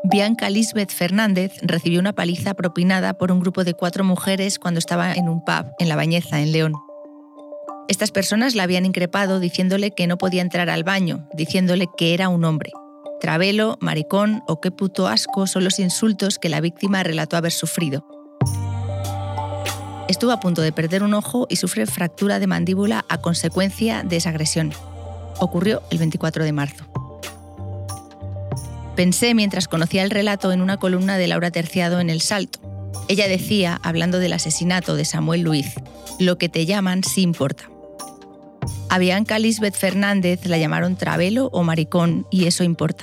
Bianca Lisbeth Fernández recibió una paliza propinada por un grupo de 4 mujeres cuando estaba en un pub en La Bañeza, en León. Estas personas la habían increpado diciéndole que no podía entrar al baño, diciéndole que era un hombre. Travelo, maricón o qué puto asco son los insultos que la víctima relató haber sufrido. Estuvo a punto de perder un ojo y sufre fractura de mandíbula a consecuencia de esa agresión. Ocurrió el 24 de marzo. Pensé mientras conocía el relato en una columna de Laura Terciado en El Salto. Ella decía, hablando del asesinato de Samuel Luiz, lo que te llaman sí importa. A Bianca Lisbeth Fernández la llamaron travelo o maricón y eso importa.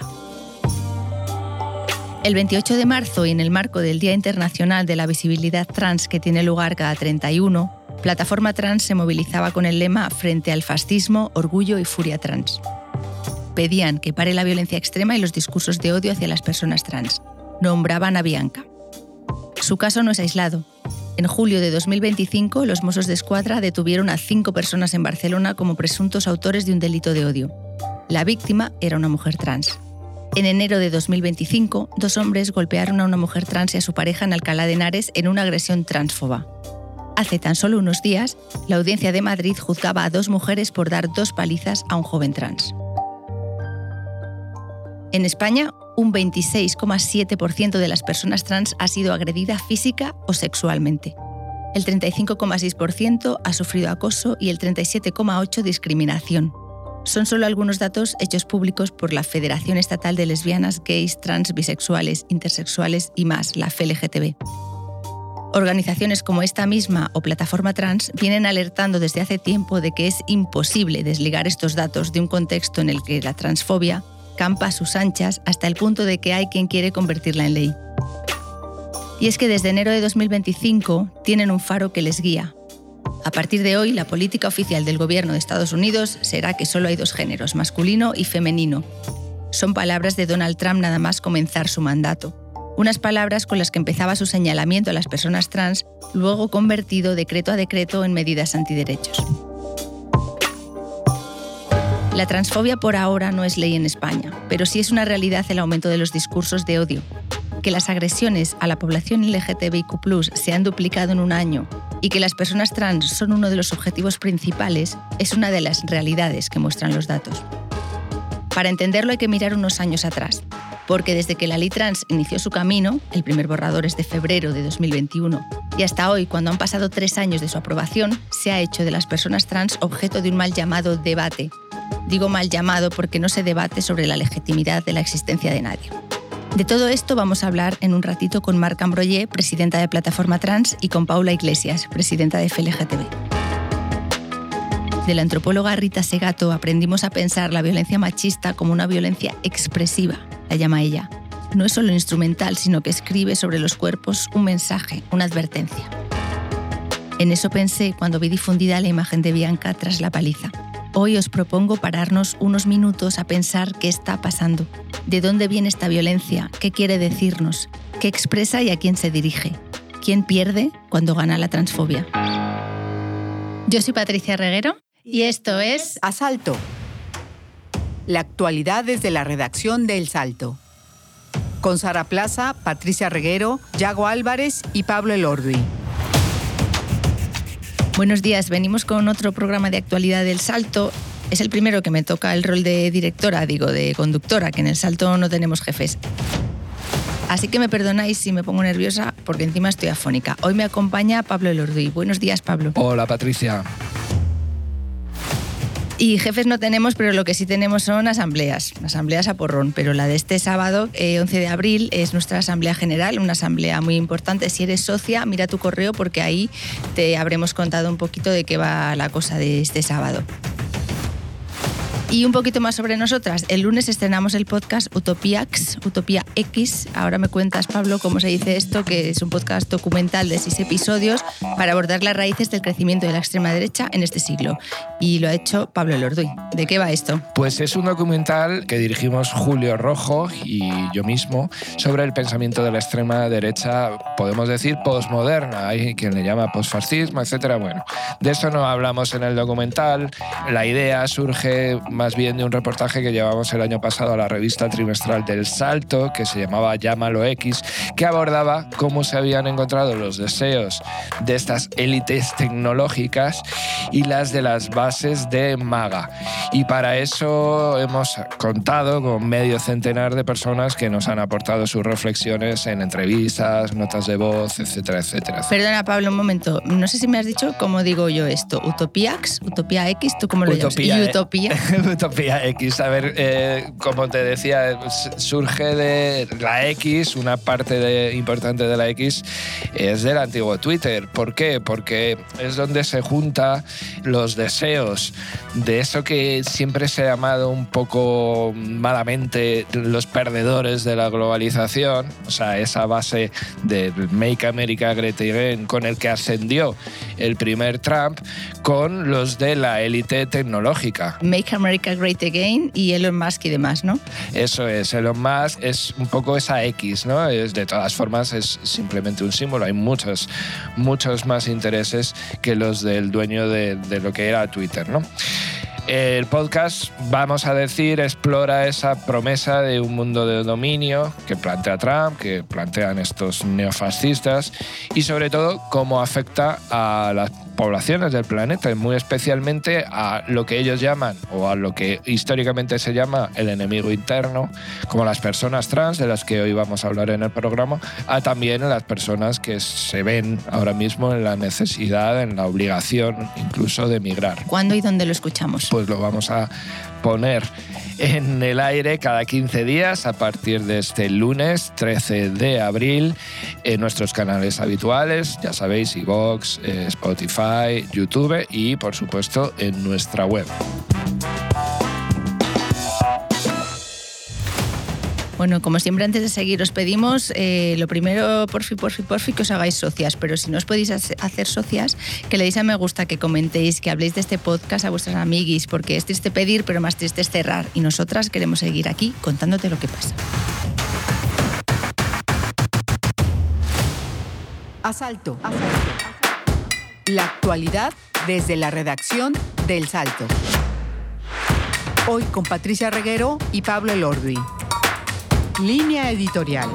El 28 de marzo y en el marco del Día Internacional de la Visibilidad Trans que tiene lugar cada 31, Plataforma Trans se movilizaba con el lema Frente al fascismo, orgullo y furia trans. Pedían que pare la violencia extrema y los discursos de odio hacia las personas trans. Nombraban a Bianca. Su caso no es aislado. En julio de 2025, los Mossos d'Esquadra detuvieron a 5 personas en Barcelona como presuntos autores de un delito de odio. La víctima era una mujer trans. En enero de 2025, 2 hombres golpearon a una mujer trans y a su pareja en Alcalá de Henares en una agresión transfoba. Hace tan solo unos días, la Audiencia de Madrid juzgaba a 2 mujeres por dar 2 palizas a un joven trans. En España, un 26,7% de las personas trans ha sido agredida física o sexualmente. El 35,6% ha sufrido acoso y el 37,8% discriminación. Son solo algunos datos hechos públicos por la Federación Estatal de Lesbianas, Gays, Trans, Bisexuales, Intersexuales y más, la FLGTB. Organizaciones como esta misma o Plataforma Trans vienen alertando desde hace tiempo de que es imposible desligar estos datos de un contexto en el que la transfobia campa a sus anchas hasta el punto de que hay quien quiere convertirla en ley. Y es que desde enero de 2025 tienen un faro que les guía. A partir de hoy, la política oficial del gobierno de Estados Unidos será que solo hay 2 géneros, masculino y femenino. Son palabras de Donald Trump nada más comenzar su mandato. Unas palabras con las que empezaba su señalamiento a las personas trans, luego convertido decreto a decreto en medidas antiderechos. La transfobia por ahora no es ley en España, pero sí es una realidad el aumento de los discursos de odio. Que las agresiones a la población LGTBIQ+ se han duplicado en un año y que las personas trans son uno de los objetivos principales es una de las realidades que muestran los datos. Para entenderlo hay que mirar unos años atrás, porque desde que la ley trans inició su camino, el primer borrador es de febrero de 2021, y hasta hoy, cuando han pasado 3 años de su aprobación, se ha hecho de las personas trans objeto de un mal llamado debate. Digo mal llamado porque no se debate sobre la legitimidad de la existencia de nadie. De todo esto vamos a hablar en un ratito con Marc Ambroyé, presidenta de Plataforma Trans, y con Paula Iglesias, presidenta de FLGTB. De la antropóloga Rita Segato aprendimos a pensar la violencia machista como una violencia expresiva, la llama ella. No es solo instrumental, sino que escribe sobre los cuerpos un mensaje, una advertencia. En eso pensé cuando vi difundida la imagen de Bianca tras la paliza. Hoy os propongo pararnos unos minutos a pensar qué está pasando, de dónde viene esta violencia, qué quiere decirnos, qué expresa y a quién se dirige, quién pierde cuando gana la transfobia. Yo soy Patricia Reguero y esto es Asalto. La actualidad desde la redacción de El Salto. Con Sara Plaza, Patricia Reguero, Yago Álvarez y Pablo Elorduy. Buenos días, venimos con otro programa de actualidad del Salto. Es el primero que me toca el rol de directora, de conductora, que en El Salto no tenemos jefes. Así que me perdonáis si me pongo nerviosa porque encima estoy afónica. Hoy me acompaña Pablo Elorduy. Buenos días, Pablo. Hola, Patricia. Y jefes no tenemos, pero lo que sí tenemos son asambleas a porrón. Pero la de este sábado, 11 de abril, es nuestra asamblea general, una asamblea muy importante. Si eres socia, mira tu correo porque ahí te habremos contado un poquito de qué va la cosa de este sábado. Y un poquito más sobre nosotras. El lunes estrenamos el podcast Utopía X. Ahora me cuentas, Pablo, cómo se dice esto, que es un podcast documental de 6 episodios para abordar las raíces del crecimiento de la extrema derecha en este siglo. Y lo ha hecho Pablo Elorduy. ¿De qué va esto? Pues es un documental que dirigimos Julio Rojo y yo mismo sobre el pensamiento de la extrema derecha, podemos decir, postmoderna. Hay quien le llama postfascismo, etcétera. Bueno, de eso no hablamos en el documental. La idea surge más bien de un reportaje que llevamos el año pasado a la revista trimestral del Salto, que se llamaba Llámalo X, que abordaba cómo se habían encontrado los deseos de estas élites tecnológicas y las de las bases de MAGA. Y para eso hemos contado con medio centenar de personas que nos han aportado sus reflexiones en entrevistas, notas de voz, etcétera, etcétera. Perdona, Pablo, un momento. No sé si me has dicho cómo digo yo esto. ¿Utopiax? ¿Utopía X? ¿Tú cómo lo llamas? ¿Y Utopía? Utopía X. A ver, como te decía, surge de la X, una parte importante de la X es del antiguo Twitter. ¿Por qué? Porque es donde se junta los deseos de eso que siempre se ha llamado un poco malamente los perdedores de la globalización, o sea, esa base del Make America Great Again con el que ascendió el primer Trump, con los de la élite tecnológica. Make America Great Again y Elon Musk y demás, ¿no? Eso es, Elon Musk es un poco esa X, ¿no? De todas formas es simplemente un símbolo, hay muchos más intereses que los del dueño de lo que era Twitter, ¿no? El podcast, vamos a decir, explora esa promesa de un mundo de dominio que plantea Trump, que plantean estos neofascistas y sobre todo cómo afecta a las poblaciones del planeta, y muy especialmente a lo que ellos llaman, o a lo que históricamente se llama el enemigo interno, como las personas trans, de las que hoy vamos a hablar en el programa, a también a las personas que se ven ahora mismo en la necesidad, en la obligación incluso de emigrar. ¿Cuándo y dónde lo escuchamos? Pues lo vamos a poner en el aire cada 15 días a partir de este lunes 13 de abril en nuestros canales habituales, ya sabéis, iVoox, Spotify, YouTube y por supuesto en nuestra web. Bueno, como siempre, antes de seguir, os pedimos lo primero, porfi, que os hagáis socias, pero si no os podéis hacer socias, que le deis a me gusta, que comentéis, que habléis de este podcast a vuestras amiguis, porque es triste pedir, pero más triste es cerrar, y nosotras queremos seguir aquí contándote lo que pasa. Asalto. La actualidad desde la redacción del Salto. Hoy con Patricia Reguero y Pablo Elorduy. Línea editorial.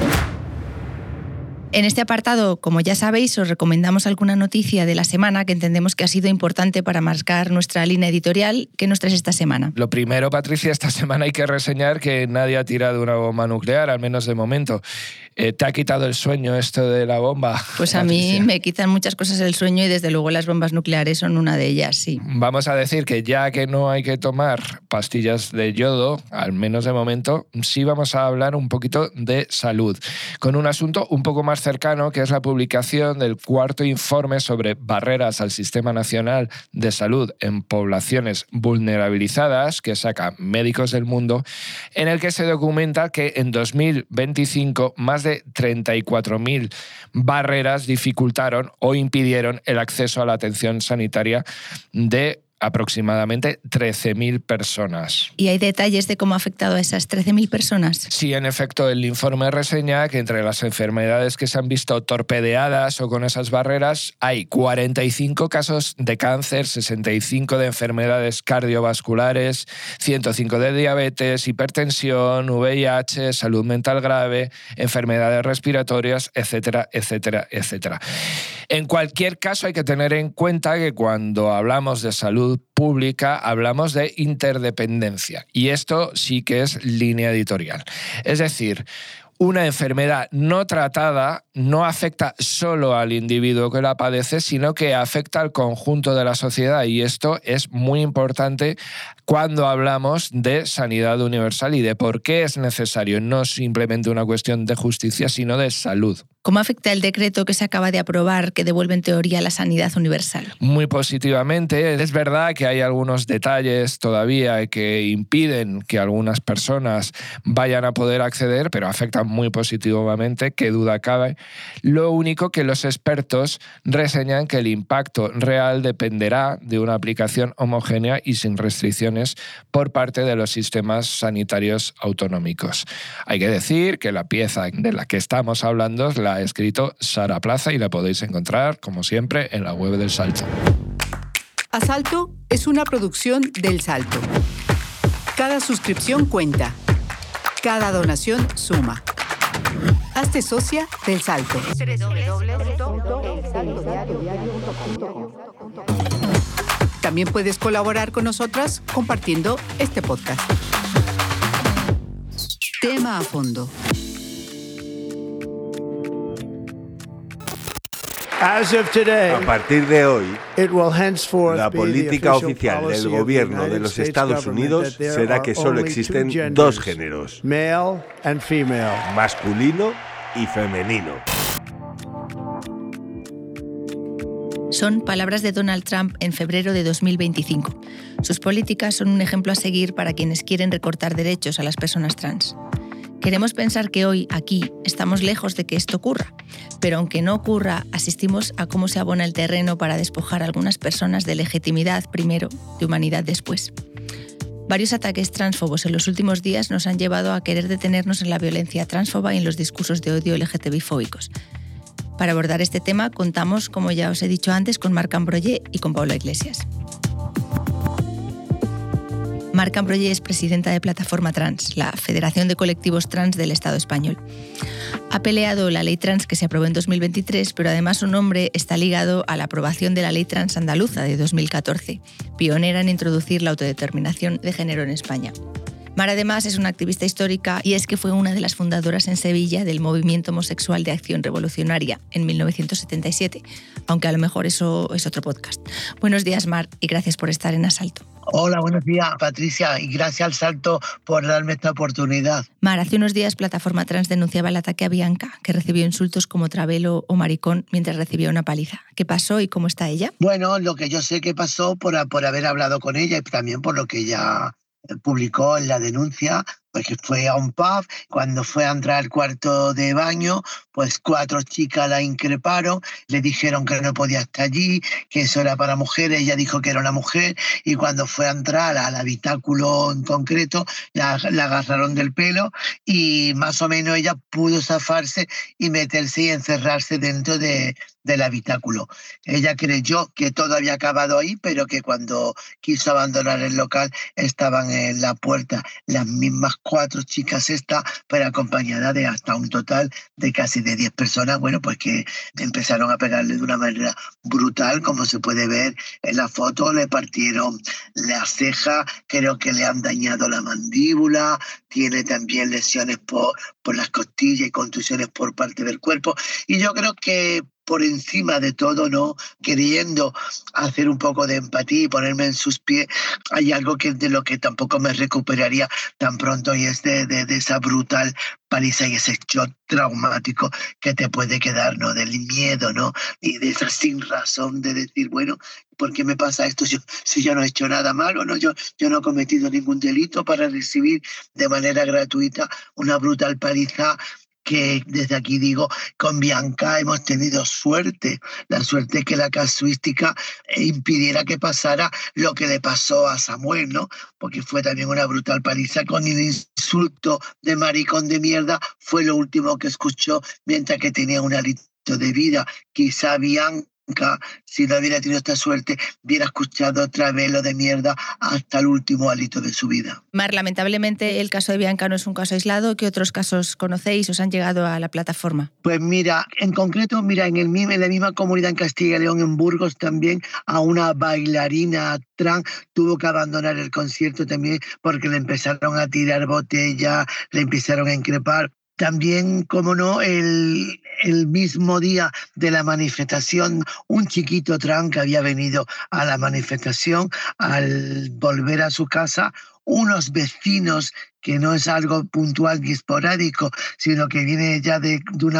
En este apartado, como ya sabéis, os recomendamos alguna noticia de la semana que entendemos que ha sido importante para marcar nuestra línea editorial. ¿Qué nos traes esta semana? Lo primero, Patricia, esta semana hay que reseñar que nadie ha tirado una bomba nuclear, al menos de momento. ¿Te ha quitado el sueño esto de la bomba? Pues a Patricia? mí me quitan muchas cosas el sueño y desde luego las bombas nucleares son una de ellas, sí. Vamos a decir que ya que no hay que tomar pastillas de yodo, al menos de momento, sí vamos a hablar un poquito de salud, con un asunto un poco más cercano, que es la publicación del cuarto informe sobre barreras al Sistema Nacional de Salud en poblaciones vulnerabilizadas, que saca Médicos del Mundo, en el que se documenta que en 2025 más de 34.000 barreras dificultaron o impidieron el acceso a la atención sanitaria de aproximadamente 13.000 personas. ¿Y hay detalles de cómo ha afectado a esas 13.000 personas? Sí, en efecto, el informe reseña que entre las enfermedades que se han visto torpedeadas o con esas barreras hay 45 casos de cáncer, 65 de enfermedades cardiovasculares, 105 de diabetes, hipertensión, VIH, salud mental grave, enfermedades respiratorias, etcétera, etcétera, etcétera. En cualquier caso, hay que tener en cuenta que cuando hablamos de salud pública hablamos de interdependencia, y esto sí que es línea editorial. Es decir, una enfermedad no tratada no afecta solo al individuo que la padece, sino que afecta al conjunto de la sociedad, y esto es muy importante cuando hablamos de sanidad universal y de por qué es necesario, no simplemente una cuestión de justicia, sino de salud. ¿Cómo afecta el decreto que se acaba de aprobar que devuelve en teoría la sanidad universal? Muy positivamente. Es verdad que hay algunos detalles todavía que impiden que algunas personas vayan a poder acceder, pero afectan muy positivamente, qué duda cabe. Lo único que los expertos reseñan que el impacto real dependerá de una aplicación homogénea y sin restricciones por parte de los sistemas sanitarios autonómicos. Hay que decir que la pieza de la que estamos hablando es la ha escrito Sara Plaza y la podéis encontrar, como siempre, en la web del Salto. Asalto es una producción del Salto. Cada suscripción cuenta. Cada donación suma. Hazte socia del Salto. También puedes colaborar con nosotras compartiendo este podcast. Tema a fondo. A partir de hoy, la política oficial del gobierno de los Estados Unidos será que solo existen dos géneros, masculino y femenino. Son palabras de Donald Trump en febrero de 2025. Sus políticas son un ejemplo a seguir para quienes quieren recortar derechos a las personas trans. Queremos pensar que hoy, aquí, estamos lejos de que esto ocurra, pero aunque no ocurra, asistimos a cómo se abona el terreno para despojar a algunas personas de legitimidad primero, de humanidad después. Varios ataques transfobos en los últimos días nos han llevado a querer detenernos en la violencia transfoba y en los discursos de odio LGTBI-fóbicos. Para abordar este tema contamos, como ya os he dicho antes, con Marc Ambroyé y con Paula Iglesias. Marc Ambroyé es presidenta de Plataforma Trans, la Federación de Colectivos Trans del Estado español. Ha peleado la ley trans que se aprobó en 2023, pero además su nombre está ligado a la aprobación de la ley trans andaluza de 2014, pionera en introducir la autodeterminación de género en España. Mar además es una activista histórica y es que fue una de las fundadoras en Sevilla del movimiento homosexual de Acción Revolucionaria en 1977, aunque a lo mejor eso es otro podcast. Buenos días, Mar, y gracias por estar en Asalto. Hola, buenos días, Patricia, y gracias al Salto por darme esta oportunidad. Mar, hace unos días Plataforma Trans denunciaba el ataque a Bianca, que recibió insultos como travelo o maricón mientras recibía una paliza. ¿Qué pasó y cómo está ella? Bueno, lo que yo sé que pasó por haber hablado con ella y también por lo que ella publicó en la denuncia, pues que fue a un pub, cuando fue a entrar al cuarto de baño, pues 4 chicas la increparon, le dijeron que no podía estar allí, que eso era para mujeres, ella dijo que era una mujer, y cuando fue a entrar al habitáculo en concreto, la agarraron del pelo y más o menos ella pudo zafarse y meterse y encerrarse dentro del habitáculo. Ella creyó que todo había acabado ahí, pero que cuando quiso abandonar el local estaban en la puerta las mismas 4 chicas pero acompañadas de hasta un total de casi de 10 personas, bueno, pues que empezaron a pegarle de una manera brutal, como se puede ver en la foto, le partieron la ceja, creo que le han dañado la mandíbula, tiene también lesiones por las costillas y contusiones por parte del cuerpo, y yo creo que por encima de todo, ¿no? Queriendo hacer un poco de empatía y ponerme en sus pies, hay algo de lo que tampoco me recuperaría tan pronto y es de esa brutal paliza y ese shock traumático que te puede quedar, ¿no? Del miedo, ¿no? Y de esa sin razón de decir, bueno, ¿por qué me pasa esto si yo no he hecho nada malo, ¿no? Yo no he cometido ningún delito para recibir de manera gratuita una brutal paliza que desde aquí digo, con Bianca hemos tenido suerte, la suerte que la casuística impidiera que pasara lo que le pasó a Samuel, ¿no? Porque fue también una brutal paliza con el insulto de maricón de mierda, fue lo último que escuchó mientras que tenía un hálito de vida. Quizá Bianca, si no hubiera tenido esta suerte, hubiera escuchado otra vez lo de mierda hasta el último hálito de su vida. Mar, lamentablemente el caso de Bianca no es un caso aislado. ¿Qué otros casos conocéis? ¿Os han llegado a la plataforma? Pues mira, en concreto, en la misma comunidad en Castilla y León, en Burgos también, a una bailarina trans tuvo que abandonar el concierto también porque le empezaron a tirar botellas, le empezaron a increpar. También, como no, el mismo día de la manifestación, un chiquito trans que había venido a la manifestación, al volver a su casa, unos vecinos, que no es algo puntual ni esporádico, sino que viene ya de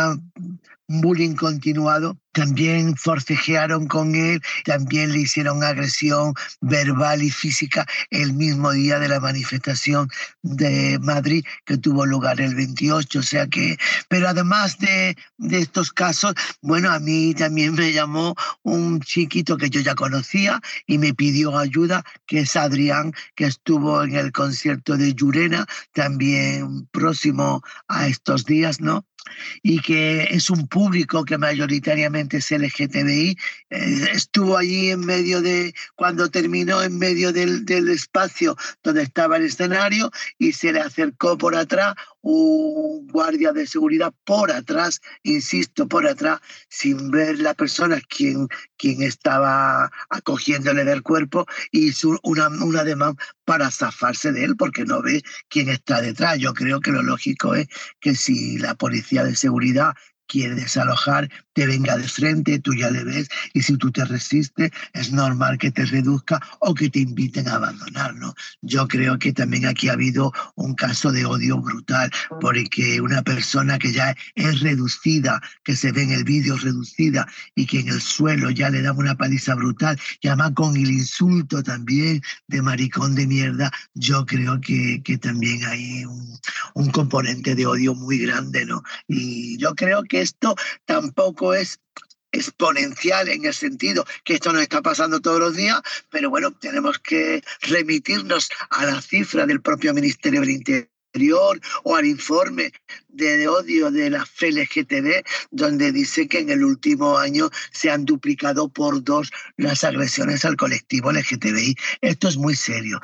un bullying continuado, también forcejearon con él, también le hicieron agresión verbal y física el mismo día de la manifestación de Madrid que tuvo lugar el 28. O sea que, pero además de estos casos, bueno, a mí también me llamó un chiquito que yo ya conocía y me pidió ayuda, que es Adrián, que estuvo en el concierto de Llurena, también próximo a estos días, ¿no? y que es un público que mayoritariamente es LGTBI, estuvo allí en medio cuando terminó, en medio del espacio donde estaba el escenario, y se le acercó por atrás un guardia de seguridad por atrás, insisto, por atrás, sin ver la persona quien estaba acogiéndole del cuerpo, y hizo un ademán para zafarse de él porque no ve quién está detrás. Yo creo que lo lógico es que si la policía de seguridad quiere desalojar, te venga de frente, tú ya le ves, y si tú te resistes, es normal que te reduzca o que te inviten a abandonar, ¿no? Yo creo que también aquí ha habido un caso de odio brutal, porque una persona que ya es reducida, que se ve en el vídeo reducida, y que en el suelo ya le dan una paliza brutal, y además con el insulto también de maricón de mierda, yo creo que también hay un componente de odio muy grande, ¿no? Y yo creo que esto tampoco es exponencial en el sentido que esto nos está pasando todos los días, pero bueno, tenemos que remitirnos a la cifra del propio Ministerio del Interior o al informe de odio de la FLGTB, donde dice que en el último año se han duplicado por 2 las agresiones al colectivo LGTBI. Esto es muy serio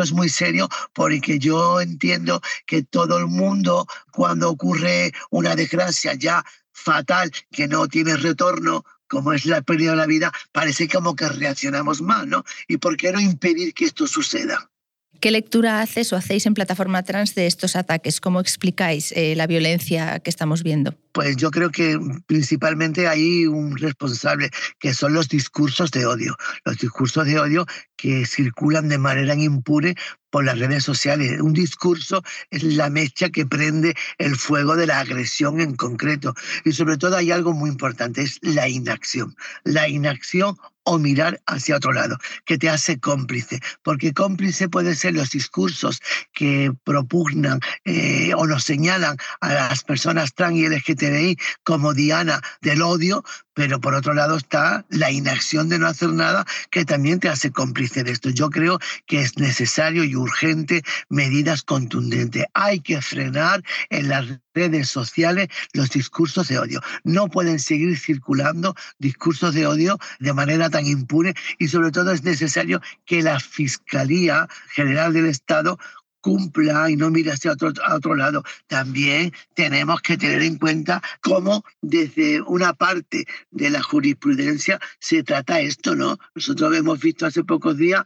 porque yo entiendo que todo el mundo, cuando ocurre una desgracia ya fatal que no tiene retorno, como es la pérdida de la vida, parece como que reaccionamos mal, ¿no? ¿Y por qué no impedir que esto suceda? ¿Qué lectura haces o hacéis en Plataforma Trans de estos ataques? ¿Cómo explicáis la violencia que estamos viendo? Pues yo creo que principalmente hay un responsable, que son los discursos de odio. Los discursos de odio que circulan de manera impune por las redes sociales. Un discurso es la mecha que prende el fuego de la agresión en concreto. Y sobre todo hay algo muy importante, es la inacción. La inacción o mirar hacia otro lado, que te hace cómplice. Porque cómplice pueden ser los discursos que propugnan o nos señalan a las personas trans y LGTBI como diana del odio, pero por otro lado está la inacción de no hacer nada, que también te hace cómplice de esto. Yo creo que es necesario y urgente medidas contundentes. Hay que frenar en las redes sociales los discursos de odio. No pueden seguir circulando discursos de odio de manera tan impune, y sobre todo es necesario que la Fiscalía General del Estado cumpla y no mire hacia otro lado. También tenemos que tener en cuenta cómo desde una parte de la jurisprudencia se trata esto, ¿no? Nosotros hemos visto hace pocos días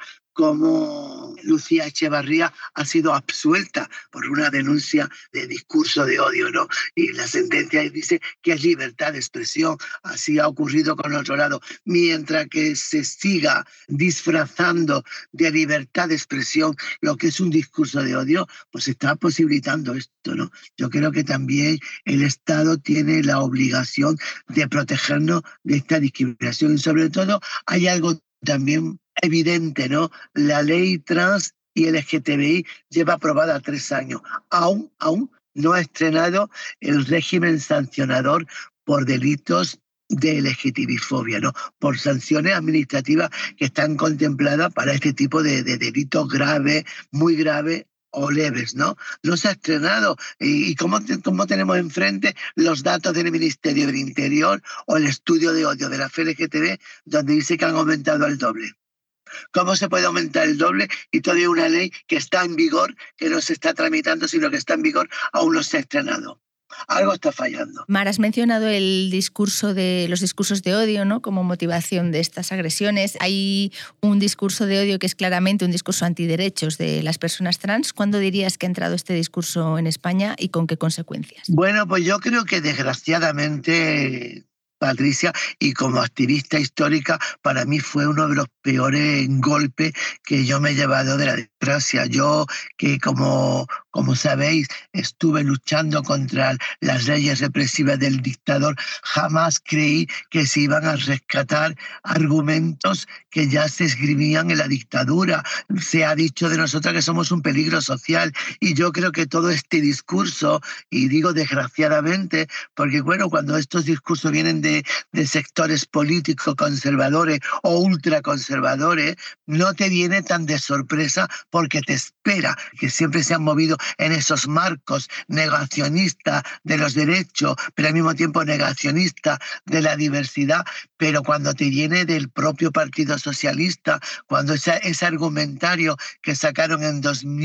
cómo Lucía Echevarría ha sido absuelta por una denuncia de discurso de odio, ¿no? Y la sentencia dice que es libertad de expresión. Así ha ocurrido con el otro lado. Mientras que se siga disfrazando de libertad de expresión lo que es un discurso de odio, pues se está posibilitando esto, ¿no? Yo creo que también el Estado tiene la obligación de protegernos de esta discriminación. Y sobre todo hay algo también evidente, ¿no? La ley trans y LGTBI lleva aprobada 3 años. Aún no ha estrenado el régimen sancionador por delitos de LGTBI-fobia, ¿no? Por sanciones administrativas que están contempladas para este tipo de delitos graves, muy graves o leves, ¿no? No se ha estrenado. ¿Y cómo tenemos enfrente los datos del Ministerio del Interior o el estudio de odio de la FLGTB, donde dice que han aumentado al doble? ¿Cómo se puede aumentar el doble y todavía una ley que está en vigor, que no se está tramitando, sino que está en vigor, aún no se ha estrenado? Algo está fallando. Mar, has mencionado los discursos de odio, ¿no? Como motivación de estas agresiones. Hay un discurso de odio que es claramente un discurso antiderechos de las personas trans. ¿Cuándo dirías que ha entrado este discurso en España y con qué consecuencias? Bueno, pues yo creo que desgraciadamente, Patricia, y como activista histórica, para mí fue uno de los peores golpes que yo me he llevado de la democracia. Yo, que como sabéis, estuve luchando contra las leyes represivas del dictador, jamás creí que se iban a rescatar argumentos que ya se esgrimían en la dictadura. Se ha dicho de nosotras que somos un peligro social, y yo creo que todo este discurso, y digo desgraciadamente, porque bueno, cuando estos discursos vienen de de sectores políticos conservadores o ultraconservadores, no te viene tan de sorpresa porque te espera, que siempre se han movido en esos marcos negacionistas de los derechos, pero al mismo tiempo negacionistas de la diversidad. Pero cuando te viene del propio Partido Socialista, cuando ese argumentario que sacaron en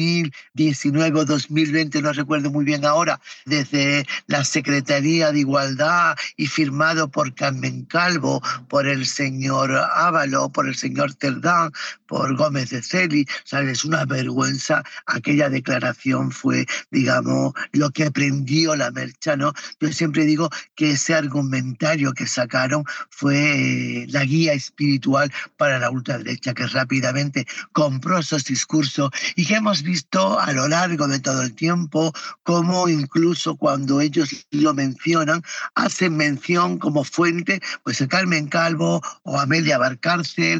2019 o 2020, no recuerdo muy bien ahora, desde la Secretaría de Igualdad y firmado por Carmen Calvo, por el señor Ábalos, por el señor Cerdán, por Gómez de Celi, ¿sabes? Es una vergüenza. Aquella declaración fue, digamos, lo que prendió la mercha, ¿no? Yo siempre digo que ese argumentario que sacaron fue la guía espiritual para la ultraderecha, que rápidamente compró esos discursos y que hemos visto a lo largo de todo el tiempo cómo incluso cuando ellos lo mencionan, hacen mención como fuente pues a Carmen Calvo o a Amelia Valcárcel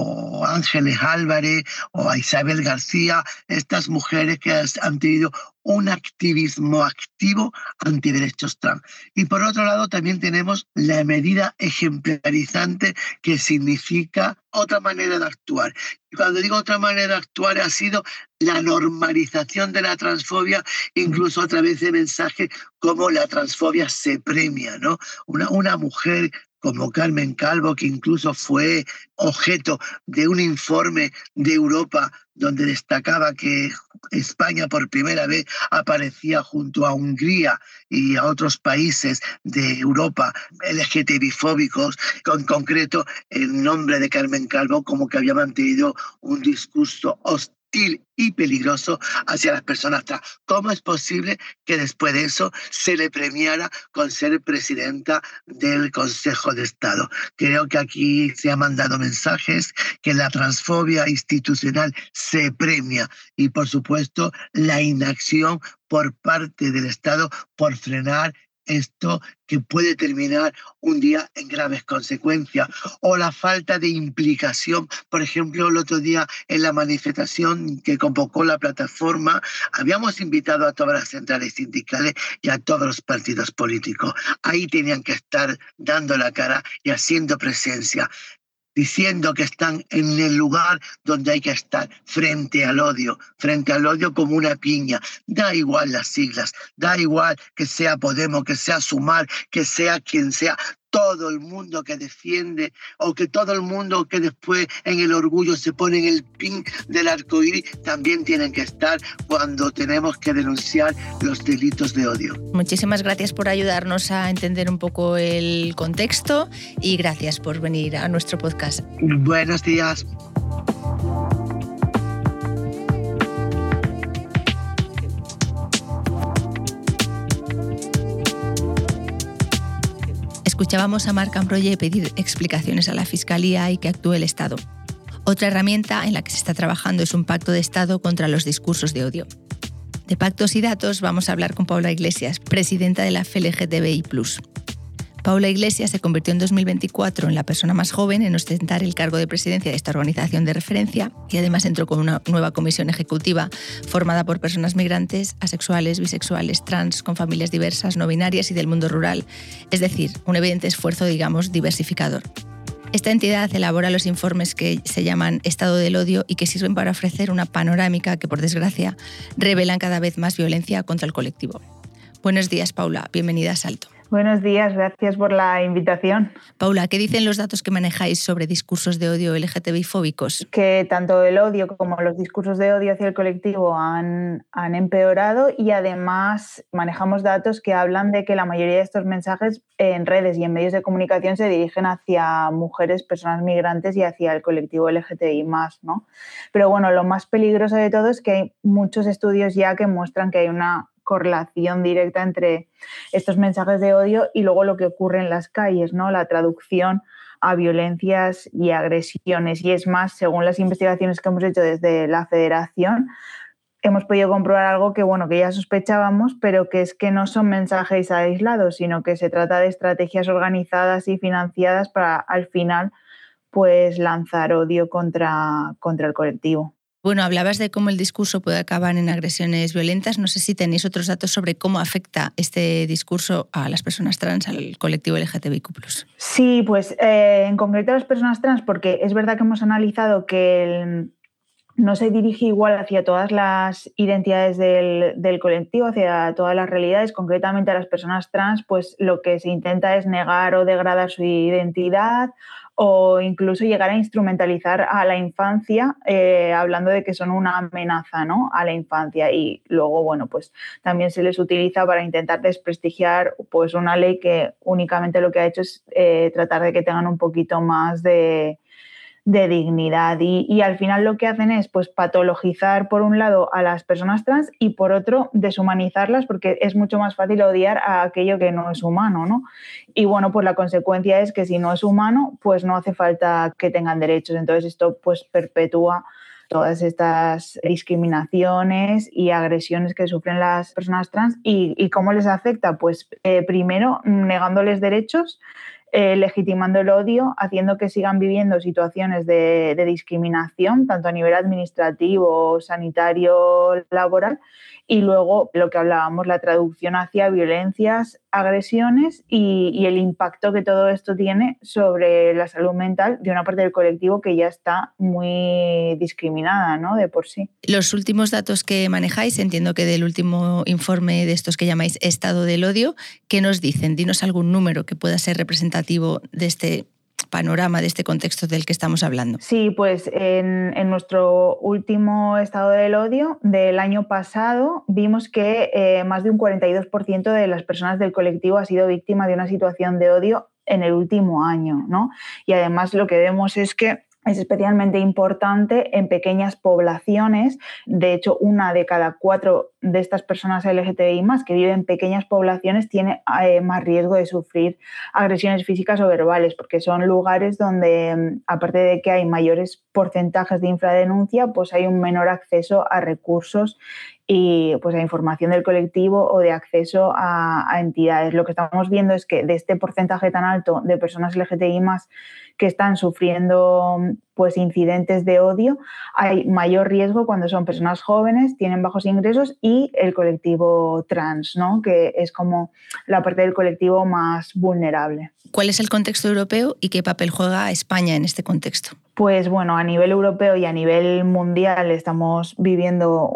o Ángeles Álvarez o a Isabel García, estas mujeres que han tenido un activismo activo antiderechos trans. Y por otro lado también tenemos la medida ejemplarizante que significa otra manera de actuar. Y cuando digo otra manera de actuar ha sido la normalización de la transfobia, incluso a través de mensajes como la transfobia se premia, ¿no? Una mujer como Carmen Calvo, que incluso fue objeto de un informe de Europa donde destacaba que España por primera vez aparecía junto a Hungría y a otros países de Europa LGTBI-fóbicos, con concreto el nombre de Carmen Calvo como que había mantenido un discurso hostil y peligroso hacia las personas trans. ¿Cómo es posible que después de eso se le premiara con ser presidenta del Consejo de Estado? Creo que aquí se han mandado mensajes que la transfobia institucional se premia y, por supuesto, la inacción por parte del Estado por frenar esto que puede terminar un día en graves consecuencias, o la falta de implicación. Por ejemplo, el otro día en la manifestación que convocó la plataforma, habíamos invitado a todas las centrales sindicales y a todos los partidos políticos. Ahí tenían que estar dando la cara y haciendo presencia, diciendo que están en el lugar donde hay que estar, frente al odio como una piña. Da igual las siglas, da igual que sea Podemos, que sea Sumar, que sea quien sea. Todo el mundo que defiende o que todo el mundo que después en el orgullo se pone en el pin del arcoíris también tienen que estar cuando tenemos que denunciar los delitos de odio. Muchísimas gracias por ayudarnos a entender un poco el contexto y gracias por venir a nuestro podcast. Buenos días. Escuchábamos a Marc Ambroye pedir explicaciones a la Fiscalía y que actúe el Estado. Otra herramienta en la que se está trabajando es un pacto de Estado contra los discursos de odio. De pactos y datos vamos a hablar con Paula Iglesias, presidenta de la FLGTBI+. Paula Iglesias se convirtió en 2024 en la persona más joven en ostentar el cargo de presidencia de esta organización de referencia y además entró con una nueva comisión ejecutiva formada por personas migrantes, asexuales, bisexuales, trans, con familias diversas, no binarias y del mundo rural. Es decir, un evidente esfuerzo, digamos, diversificador. Esta entidad elabora los informes que se llaman Estado del Odio y que sirven para ofrecer una panorámica que, por desgracia, revelan cada vez más violencia contra el colectivo. Buenos días, Paula. Bienvenida a Salto. Buenos días, gracias por la invitación. Paula, ¿qué dicen los datos que manejáis sobre discursos de odio LGTBI-fóbicos? Que tanto el odio como los discursos de odio hacia el colectivo han empeorado y además manejamos datos que hablan de que la mayoría de estos mensajes en redes y en medios de comunicación se dirigen hacia mujeres, personas migrantes y hacia el colectivo LGTBI+, ¿no? Pero bueno, lo más peligroso de todo es que hay muchos estudios ya que muestran que hay una correlación directa entre estos mensajes de odio y luego lo que ocurre en las calles, ¿no? La traducción a violencias y agresiones. Y es más, según las investigaciones que hemos hecho desde la Federación, hemos podido comprobar algo que, bueno, que ya sospechábamos, pero que es que no son mensajes aislados, sino que se trata de estrategias organizadas y financiadas para, al final, pues lanzar odio contra el colectivo. Bueno, hablabas de cómo el discurso puede acabar en agresiones violentas. No sé si tenéis otros datos sobre cómo afecta este discurso a las personas trans, al colectivo LGTBIQ+. Sí, pues en concreto a las personas trans, porque es verdad que hemos analizado que no se dirige igual hacia todas las identidades del colectivo, hacia todas las realidades. Concretamente a las personas trans, pues lo que se intenta es negar o degradar su identidad o incluso llegar a instrumentalizar a la infancia, hablando de que son una amenaza, ¿no?, a la infancia. Y luego, bueno, pues también se les utiliza para intentar desprestigiar pues una ley que únicamente lo que ha hecho es tratar de que tengan un poquito más de dignidad y al final lo que hacen es pues patologizar por un lado a las personas trans y por otro deshumanizarlas, porque es mucho más fácil odiar a aquello que no es humano, ¿no? Y bueno, pues la consecuencia es que si no es humano, pues no hace falta que tengan derechos. Entonces esto pues perpetúa todas estas discriminaciones y agresiones que sufren las personas trans. ¿Y cómo les afecta? Pues primero negándoles derechos, legitimando el odio, haciendo que sigan viviendo situaciones de discriminación, tanto a nivel administrativo, sanitario, laboral, y luego lo que hablábamos, la traducción hacia violencias, agresiones y el impacto que todo esto tiene sobre la salud mental de una parte del colectivo que ya está muy discriminada, ¿no?, de por sí. Los últimos datos que manejáis, entiendo que del último informe de estos que llamáis Estado del Odio, ¿qué nos dicen? Dinos algún número que pueda ser representativo de este panorama, de este contexto del que estamos hablando. Sí, pues en nuestro último Estado del Odio del año pasado vimos que más de un 42% de las personas del colectivo ha sido víctima de una situación de odio en el último año, ¿no? Y además lo que vemos es que es especialmente importante en pequeñas poblaciones. De hecho, 1 de cada 4 de estas personas LGTBI+, que viven en pequeñas poblaciones, tiene más riesgo de sufrir agresiones físicas o verbales, porque son lugares donde, aparte de que hay mayores porcentajes de infradenuncia, pues hay un menor acceso a recursos y pues a información del colectivo o de acceso a entidades. Lo que estamos viendo es que de este porcentaje tan alto de personas LGTBI+, que están sufriendo pues incidentes de odio, hay mayor riesgo cuando son personas jóvenes, tienen bajos ingresos y el colectivo trans, ¿no?, que es como la parte del colectivo más vulnerable. ¿Cuál es el contexto europeo y qué papel juega España en este contexto? Pues bueno, a nivel europeo y a nivel mundial estamos viviendo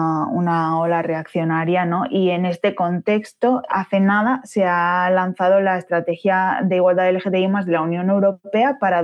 una ola reaccionaria, ¿no? Y en este contexto, hace nada se ha lanzado la Estrategia de Igualdad LGTBI+ de la Unión Europea para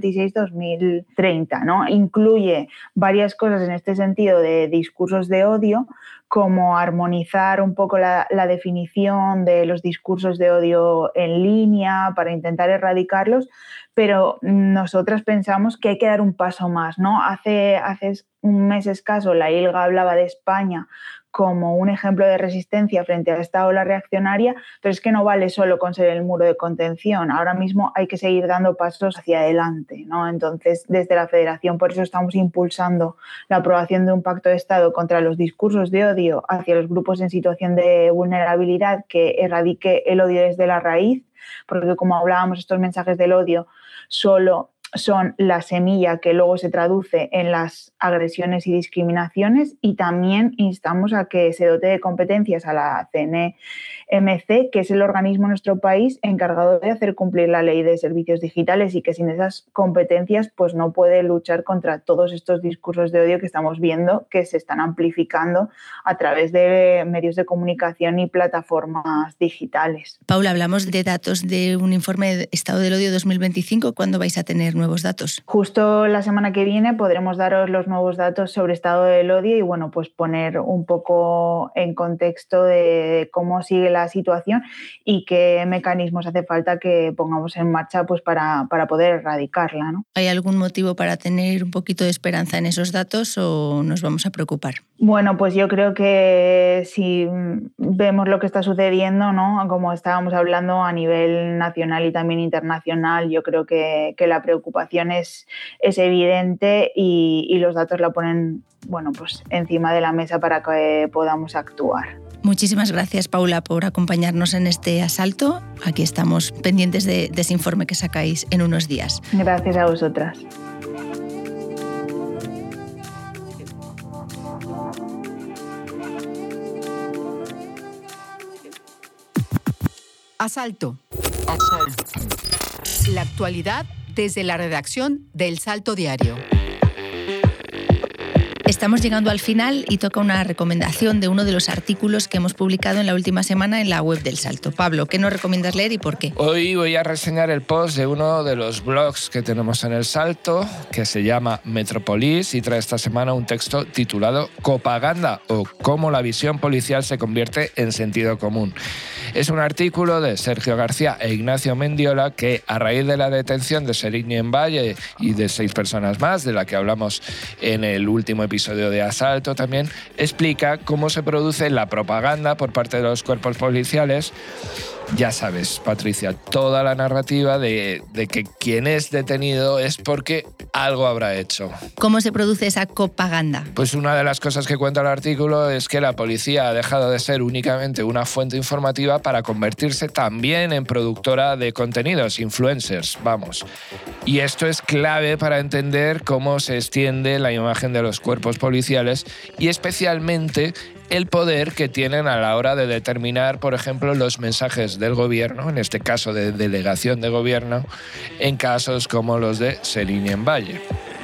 2026-2030, ¿no? Incluye varias cosas en este sentido de discursos de odio, como armonizar un poco la definición de los discursos de odio en línea para intentar erradicarlos, pero nosotras pensamos que hay que dar un paso más, ¿no? Hace un mes escaso la ILGA hablaba de España como un ejemplo de resistencia frente a esta ola reaccionaria, pero es que no vale solo con ser el muro de contención. Ahora mismo hay que seguir dando pasos hacia adelante, ¿no? Entonces, desde la Federación, por eso estamos impulsando la aprobación de un pacto de Estado contra los discursos de odio hacia los grupos en situación de vulnerabilidad que erradique el odio desde la raíz, porque como hablábamos, estos mensajes del odio solo son la semilla que luego se traduce en las agresiones y discriminaciones, y también instamos a que se dote de competencias a la CNMC, que es el organismo en nuestro país encargado de hacer cumplir la ley de servicios digitales, y que sin esas competencias pues no puede luchar contra todos estos discursos de odio que estamos viendo que se están amplificando a través de medios de comunicación y plataformas digitales. Paula, hablamos de datos de un informe de Estado del Odio 2025. ¿Cuándo vais a tener nuevos datos? Justo la semana que viene podremos daros los nuevos datos sobre Estado del Odio y bueno, pues poner un poco en contexto de cómo sigue la situación y qué mecanismos hace falta que pongamos en marcha pues para poder erradicarla, ¿no? ¿Hay algún motivo para tener un poquito de esperanza en esos datos o nos vamos a preocupar? Bueno, pues yo creo que si vemos lo que está sucediendo, ¿no?, como estábamos hablando a nivel nacional y también internacional, yo creo que la preocupación es evidente y los datos la ponen, bueno, pues encima de la mesa para que podamos actuar. Muchísimas gracias, Paula, por acompañarnos en este asalto. Aquí estamos pendientes de ese informe que sacáis en unos días. Gracias a vosotras. Asalto. La actualidad desde la redacción de El Salto Diario. Estamos llegando al final y toca una recomendación de uno de los artículos que hemos publicado en la última semana en la web del Salto. Pablo, ¿qué nos recomiendas leer y por qué? Hoy voy a reseñar el post de uno de los blogs que tenemos en el Salto, que se llama Metropolis y trae esta semana un texto titulado Copaganda o cómo la visión policial se convierte en sentido común. Es un artículo de Sergio García e Ignacio Mendiola que, a raíz de la detención de Serigne en Valle y de 6 personas más, de la que hablamos en el último episodio de Asalto también, explica cómo se produce la propaganda por parte de los cuerpos policiales. Ya sabes, Patricia, toda la narrativa de que quien es detenido es porque algo habrá hecho. ¿Cómo se produce esa copaganda? Pues una de las cosas que cuenta el artículo es que la policía ha dejado de ser únicamente una fuente informativa para convertirse también en productora de contenidos, influencers, vamos. Y esto es clave para entender cómo se extiende la imagen de los cuerpos policiales y especialmente el poder que tienen a la hora de determinar, por ejemplo, los mensajes del gobierno, en este caso de delegación de gobierno, en casos como los de Serigne en Valle.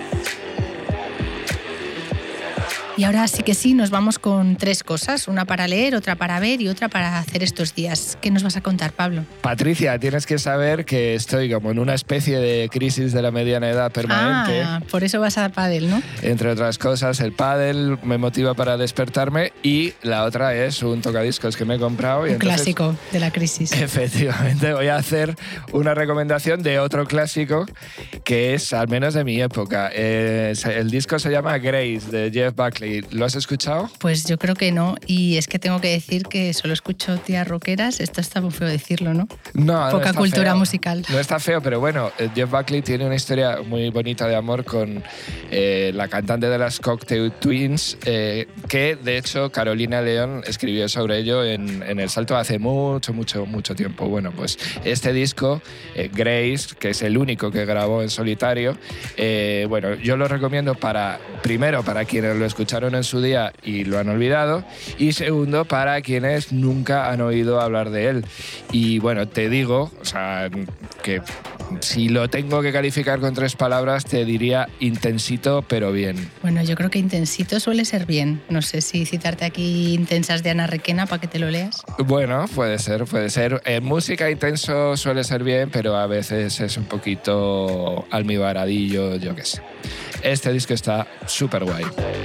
Y ahora sí que sí, nos vamos con 3 cosas, una para leer, otra para ver y otra para hacer estos días. ¿Qué nos vas a contar, Pablo? Patricia, tienes que saber que estoy como en una especie de crisis de la mediana edad permanente. Ah, por eso vas a pádel, ¿no? Entre otras cosas, el pádel me motiva para despertarme y la otra es un tocadiscos que me he comprado. Un clásico de la crisis. Efectivamente, voy a hacer una recomendación de otro clásico que es, al menos de mi época. El disco se llama Grace, de Jeff Buckley. ¿Lo has escuchado? Pues yo creo que no, y es que tengo que decir que solo escucho tías rockeras. Esto está muy feo decirlo, ¿no? No, poca cultura feo. Musical. No está feo, pero bueno, Jeff Buckley tiene una historia muy bonita de amor con la cantante de las Cocktail Twins, que de hecho Carolina León escribió sobre ello en El Salto hace mucho tiempo. Bueno, pues este disco, Grace, que es el único que grabó en solitario, bueno, yo lo recomiendo primero para quienes lo escucharon en su día y lo han olvidado, y segundo para quienes nunca han oído hablar de él. Y bueno, te digo, o sea, que si lo tengo que calificar con 3 palabras, te diría intensito, pero bien. Bueno, yo creo que intensito suele ser bien. No sé si citarte aquí Intensas de Ana Requena para que te lo leas. Bueno, puede ser. En música intenso suele ser bien, pero a veces es un poquito almibaradillo, yo qué sé. Este disco está súper guay.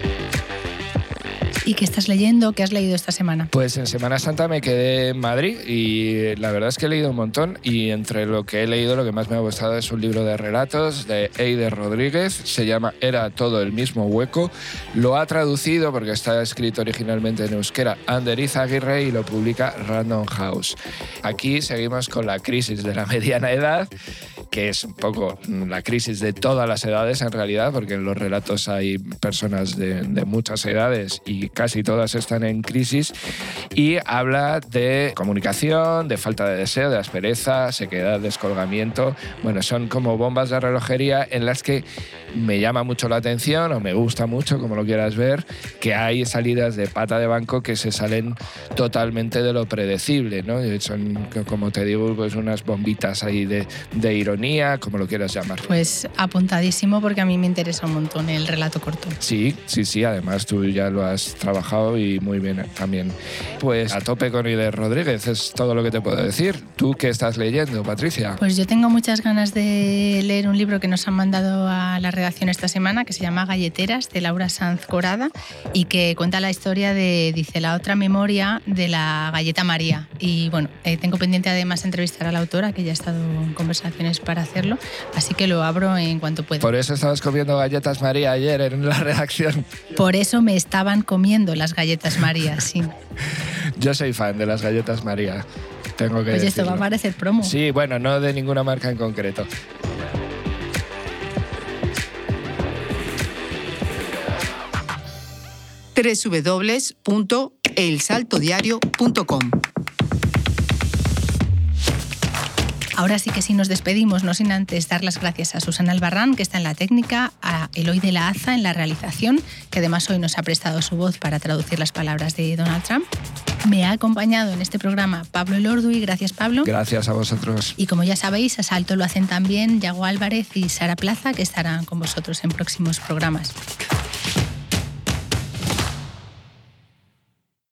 ¿Y qué estás leyendo? ¿Qué has leído esta semana? Pues en Semana Santa me quedé en Madrid y la verdad es que he leído un montón, y entre lo que he leído lo que más me ha gustado es un libro de relatos de Eider Rodríguez, se llama Era todo el mismo hueco, lo ha traducido porque está escrito originalmente en euskera Ander Izaguirre y lo publica Random House. Aquí seguimos con la crisis de la mediana edad, que es un poco la crisis de todas las edades en realidad, porque en los relatos hay personas de muchas edades y casi todas están en crisis, y habla de comunicación, de falta de deseo, de aspereza, sequedad, descolgamiento. Bueno, son como bombas de relojería en las que me llama mucho la atención, o me gusta mucho, como lo quieras ver, que hay salidas de pata de banco que se salen totalmente de lo predecible, ¿no? Son, como te digo, pues unas bombitas ahí de ironía, como lo quieras llamar. Pues apuntadísimo, porque a mí me interesa un montón el relato corto. Sí, además tú ya lo has trabajado y muy bien también. Pues a tope con Eider Rodríguez, es todo lo que te puedo decir. ¿Tú qué estás leyendo, Patricia? Pues yo tengo muchas ganas de leer un libro que nos han mandado a la redacción esta semana, que se llama Galleteras, de Laura Sanz Corada, y que cuenta la historia de, dice, la otra memoria de la galleta María. Y bueno, tengo pendiente además entrevistar a la autora, que ya ha estado en conversaciones para hacerlo, así que lo abro en cuanto pueda. Por eso estabas comiendo galletas María ayer en la redacción. Por eso me estaban comiendo las galletas María, sí. Yo soy fan de las galletas María, tengo que decirlo. Oye, esto va a parecer promo. Sí, bueno, no de ninguna marca en concreto. www.elsaltodiario.com. Ahora sí que sí nos despedimos, no sin antes dar las gracias a Susana Albarrán, que está en la técnica, a Eloy de la Aza en la realización, que además hoy nos ha prestado su voz para traducir las palabras de Donald Trump. Me ha acompañado en este programa Pablo Elorduy. Gracias, Pablo. Gracias a vosotros. Y como ya sabéis, Asalto lo hacen también Yago Álvarez y Sara Plaza, que estarán con vosotros en próximos programas.